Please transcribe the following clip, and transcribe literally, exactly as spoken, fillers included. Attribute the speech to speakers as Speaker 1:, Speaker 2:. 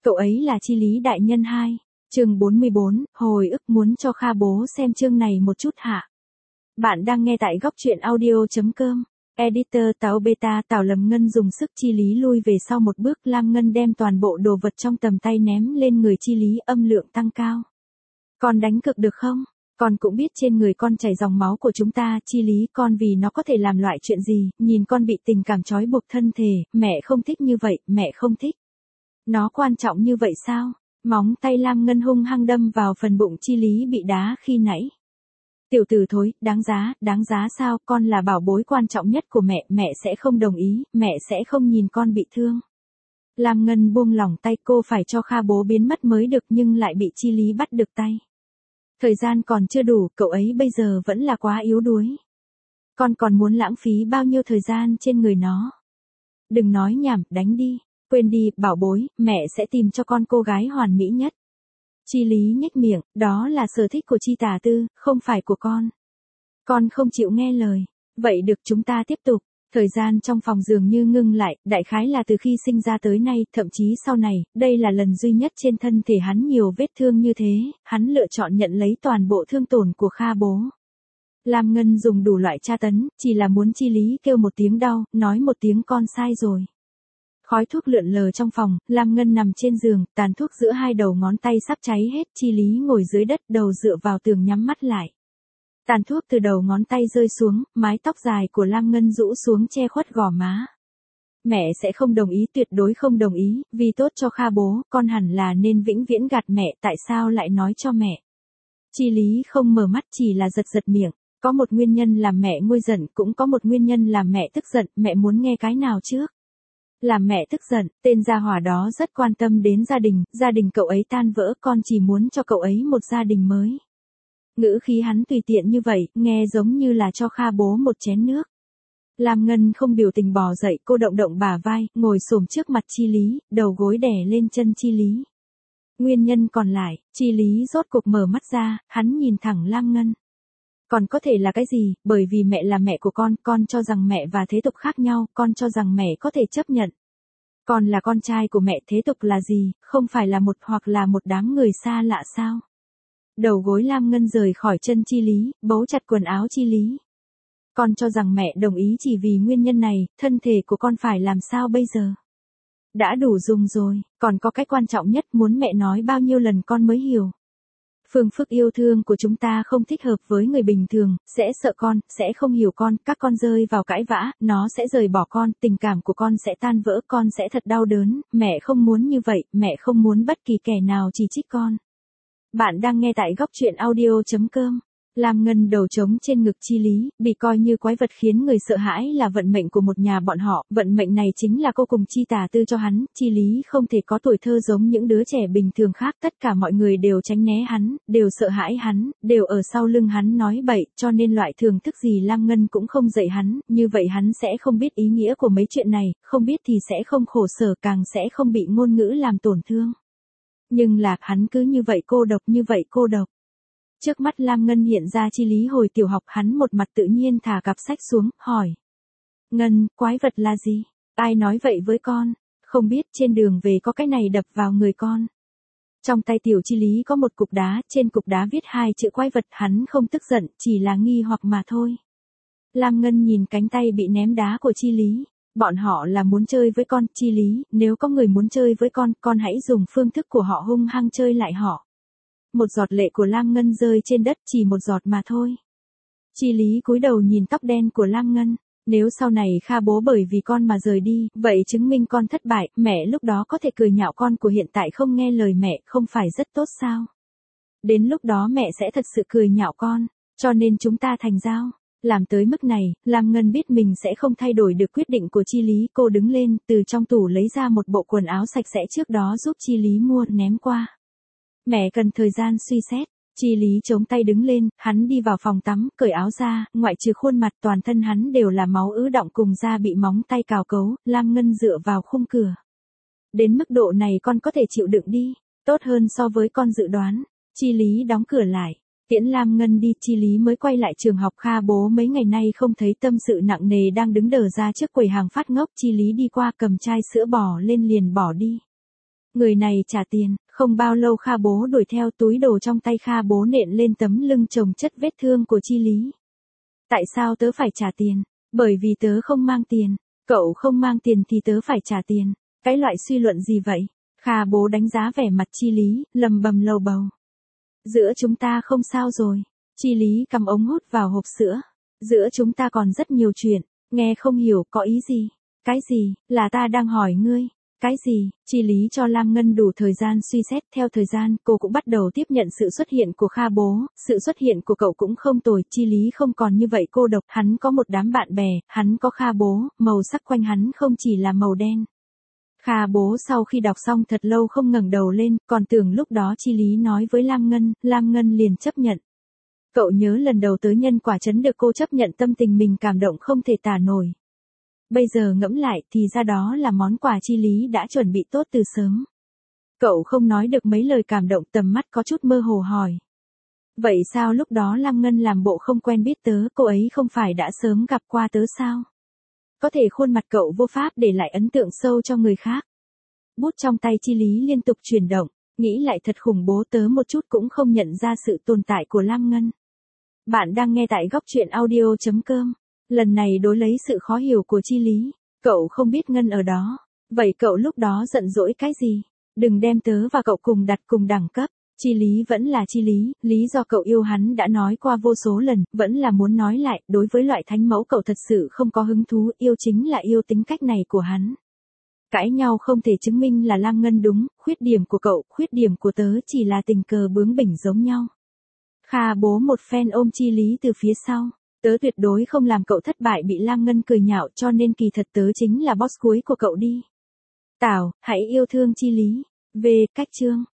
Speaker 1: Cậu ấy là Chi Lý đại nhân hai. Chương bốn mươi bốn, hồi ức muốn cho Kha bố xem chương này một chút hả? Bạn đang nghe tại góc truyện audio chấm com. Editor Táo Beta. Tào Lâm Ngân dùng sức Chi Lý lui về sau một bước. Lam Ngân đem toàn bộ đồ vật trong tầm tay ném lên người Chi Lý, âm lượng tăng cao. Con đánh cược được không? Con cũng biết trên người con chảy dòng máu của chúng ta, Chi Lý, con vì nó có thể làm loại chuyện gì, nhìn con bị tình cảm trói buộc thân thể, mẹ không thích như vậy, mẹ không thích. Nó quan trọng như vậy sao? Móng tay Lam Ngân hung hăng đâm vào phần bụng Chi Lý bị đá khi nãy. Tiểu tử thối, đáng giá, đáng giá sao, con là bảo bối quan trọng nhất của mẹ, mẹ sẽ không đồng ý, mẹ sẽ không nhìn con bị thương. Lam Ngân buông lỏng tay, cô phải cho Kha bố biến mất mới được nhưng lại bị Chi Lý bắt được tay. Thời gian còn chưa đủ, cậu ấy bây giờ vẫn là quá yếu đuối. Con còn muốn lãng phí bao nhiêu thời gian trên người nó. Đừng nói nhảm, đánh đi, quên đi, bảo bối, mẹ sẽ tìm cho con cô gái hoàn mỹ nhất. Chi Lý nhếch miệng, đó là sở thích của Chi Tả Tư, không phải của con. Con không chịu nghe lời. Vậy được, chúng ta tiếp tục. Thời gian trong phòng dường như ngưng lại, đại khái là từ khi sinh ra tới nay, thậm chí sau này, đây là lần duy nhất trên thân thể hắn nhiều vết thương như thế, hắn lựa chọn nhận lấy toàn bộ thương tổn của Kha bố. Lam Ngân dùng đủ loại tra tấn, chỉ là muốn Chi Lý kêu một tiếng đau, nói một tiếng con sai rồi. Khói thuốc lượn lờ trong phòng, Lam Ngân nằm trên giường, tàn thuốc giữa hai đầu ngón tay sắp cháy hết, Chi Lý ngồi dưới đất, đầu dựa vào tường nhắm mắt lại. Tàn thuốc từ đầu ngón tay rơi xuống, mái tóc dài của Lam Ngân rũ xuống che khuất gò má. Mẹ sẽ không đồng ý, tuyệt đối không đồng ý, vì tốt cho Kha bố, con hẳn là nên vĩnh viễn gạt mẹ, tại sao lại nói cho mẹ? Chi Lý không mở mắt, chỉ là giật giật miệng, có một nguyên nhân làm mẹ nguôi giận, cũng có một nguyên nhân làm mẹ tức giận, mẹ muốn nghe cái nào trước? Làm mẹ tức giận, tên gia hỏa đó rất quan tâm đến gia đình, gia đình cậu ấy tan vỡ, con chỉ muốn cho cậu ấy một gia đình mới. Ngữ khí hắn tùy tiện như vậy, nghe giống như là cho Kha bố một chén nước. Lam Ngân không biểu tình bò dậy, cô động động bả vai, ngồi xổm trước mặt Chi Lý, đầu gối đè lên chân Chi Lý. Nguyên nhân còn lại, Chi Lý rốt cuộc mở mắt ra, hắn nhìn thẳng Lam Ngân. Còn có thể là cái gì, bởi vì mẹ là mẹ của con, con cho rằng mẹ và thế tục khác nhau, con cho rằng mẹ có thể chấp nhận. Con là con trai của mẹ, thế tục là gì, không phải là một hoặc là một đám người xa lạ sao? Đầu gối Lam Ngân rời khỏi chân Chi Lý, bấu chặt quần áo Chi Lý. Con cho rằng mẹ đồng ý chỉ vì nguyên nhân này, thân thể của con phải làm sao bây giờ? Đã đủ dùng rồi, còn có cái quan trọng nhất, muốn mẹ nói bao nhiêu lần con mới hiểu. Phương thức yêu thương của chúng ta không thích hợp với người bình thường, sẽ sợ con, sẽ không hiểu con, các con rơi vào cãi vã, nó sẽ rời bỏ con, tình cảm của con sẽ tan vỡ, con sẽ thật đau đớn, mẹ không muốn như vậy, mẹ không muốn bất kỳ kẻ nào chỉ trích con. Bạn đang nghe tại góc truyện audio chấm com. Lam Ngân đầu trống trên ngực Chi Lý, bị coi như quái vật khiến người sợ hãi là vận mệnh của một nhà bọn họ, vận mệnh này chính là cô cùng Chi Tả Tư cho hắn, Chi Lý không thể có tuổi thơ giống những đứa trẻ bình thường khác, tất cả mọi người đều tránh né hắn, đều sợ hãi hắn, đều ở sau lưng hắn nói bậy, cho nên loại thường thức gì Lam Ngân cũng không dạy hắn, như vậy hắn sẽ không biết ý nghĩa của mấy chuyện này, không biết thì sẽ không khổ sở, càng sẽ không bị ngôn ngữ làm tổn thương. Nhưng là, hắn cứ như vậy cô độc, như vậy cô độc. Trước mắt Lam Ngân hiện ra Chi Lý hồi tiểu học, hắn một mặt tự nhiên thả cặp sách xuống, hỏi. Ngân, quái vật là gì? Ai nói vậy với con? Không biết, trên đường về có cái này đập vào người con. Trong tay tiểu Chi Lý có một cục đá, trên cục đá viết hai chữ quái vật, hắn không tức giận, chỉ là nghi hoặc mà thôi. Lam Ngân nhìn cánh tay bị ném đá của Chi Lý. Bọn họ là muốn chơi với con, Chi Lý, nếu có người muốn chơi với con, con hãy dùng phương thức của họ hung hăng chơi lại họ. Một giọt lệ của Lam Ngân rơi trên đất, chỉ một giọt mà thôi. Chi Lý cúi đầu nhìn tóc đen của Lam Ngân. Nếu sau này Kha bố bởi vì con mà rời đi, vậy chứng minh con thất bại, mẹ lúc đó có thể cười nhạo con của hiện tại không nghe lời mẹ, không phải rất tốt sao? Đến lúc đó mẹ sẽ thật sự cười nhạo con, cho nên chúng ta thành giao. Làm tới mức này, Lam Ngân biết mình sẽ không thay đổi được quyết định của Chi Lý, cô đứng lên, từ trong tủ lấy ra một bộ quần áo sạch sẽ trước đó giúp Chi Lý mua, ném qua. Mẹ cần thời gian suy xét. Chi Lý chống tay đứng lên, hắn đi vào phòng tắm, cởi áo ra, ngoại trừ khuôn mặt, toàn thân hắn đều là máu ứ đọng cùng da bị móng tay cào cấu. Lam Ngân dựa vào khung cửa. Đến mức độ này con có thể chịu đựng đi, tốt hơn so với con dự đoán. Chi Lý đóng cửa lại, tiễn Lam Ngân đi. Chi Lý mới quay lại trường học. Kha bố mấy ngày nay không thấy, tâm sự nặng nề đang đứng đờ ra trước quầy hàng phát ngốc. Chi Lý đi qua cầm chai sữa bò lên liền bỏ đi. Người này trả tiền, không bao lâu Kha bố đuổi theo, túi đồ trong tay Kha bố nện lên tấm lưng chồng chất vết thương của Chi Lý. Tại sao tớ phải trả tiền? Bởi vì tớ không mang tiền. Cậu không mang tiền thì tớ phải trả tiền. Cái loại suy luận gì vậy? Kha bố đánh giá vẻ mặt Chi Lý, lầm bầm lầu bầu. Giữa chúng ta không sao rồi. Chi Lý cầm ống hút vào hộp sữa. Giữa chúng ta còn rất nhiều chuyện. Nghe không hiểu có ý gì? Cái gì? Là ta đang hỏi ngươi. Cái gì? Chi Lý cho Lam Ngân đủ thời gian suy xét. Theo thời gian, cô cũng bắt đầu tiếp nhận sự xuất hiện của Kha bố. Sự xuất hiện của cậu cũng không tồi. Chi Lý không còn như vậy cô độc. Hắn có một đám bạn bè. Hắn có Kha bố. Màu sắc quanh hắn không chỉ là màu đen. Kha bố sau khi đọc xong thật lâu không ngẩng đầu lên. Còn tưởng lúc đó Chi Lý nói với Lam Ngân. Lam Ngân liền chấp nhận. Cậu nhớ lần đầu tới nhân quả trấn được cô chấp nhận, tâm tình mình cảm động không thể tả nổi. Bây giờ ngẫm lại thì ra đó là món quà Chi Lý đã chuẩn bị tốt từ sớm. Cậu không nói được mấy lời cảm động, tầm mắt có chút mơ hồ hỏi. Vậy sao lúc đó Lam Ngân làm bộ không quen biết tớ, cô ấy không phải đã sớm gặp qua tớ sao? Có thể khuôn mặt cậu vô pháp để lại ấn tượng sâu cho người khác. Bút trong tay Chi Lý liên tục chuyển động, nghĩ lại thật khủng bố, tớ một chút cũng không nhận ra sự tồn tại của Lam Ngân. Bạn đang nghe tại góc truyện audio chấm com. Lần này đối lấy sự khó hiểu của Chi Lý. Cậu không biết Ngân ở đó. Vậy cậu lúc đó giận dỗi cái gì? Đừng đem tớ và cậu cùng đặt cùng đẳng cấp. Chi Lý vẫn là Chi Lý. Lý do cậu yêu hắn đã nói qua vô số lần. Vẫn là muốn nói lại. Đối với loại thánh mẫu cậu thật sự không có hứng thú. Yêu chính là yêu tính cách này của hắn. Cãi nhau không thể chứng minh là Lam Ngân đúng. Khuyết điểm của cậu, khuyết điểm của tớ chỉ là tình cờ bướng bỉnh giống nhau. Kha bố một phen ôm Chi Lý từ phía sau. Tớ tuyệt đối không làm cậu thất bại, bị Lam Ngân cười nhạo, cho nên kỳ thật tớ chính là boss cuối của cậu đi. Tảo, hãy yêu thương Chi Lý. Về, cách chương.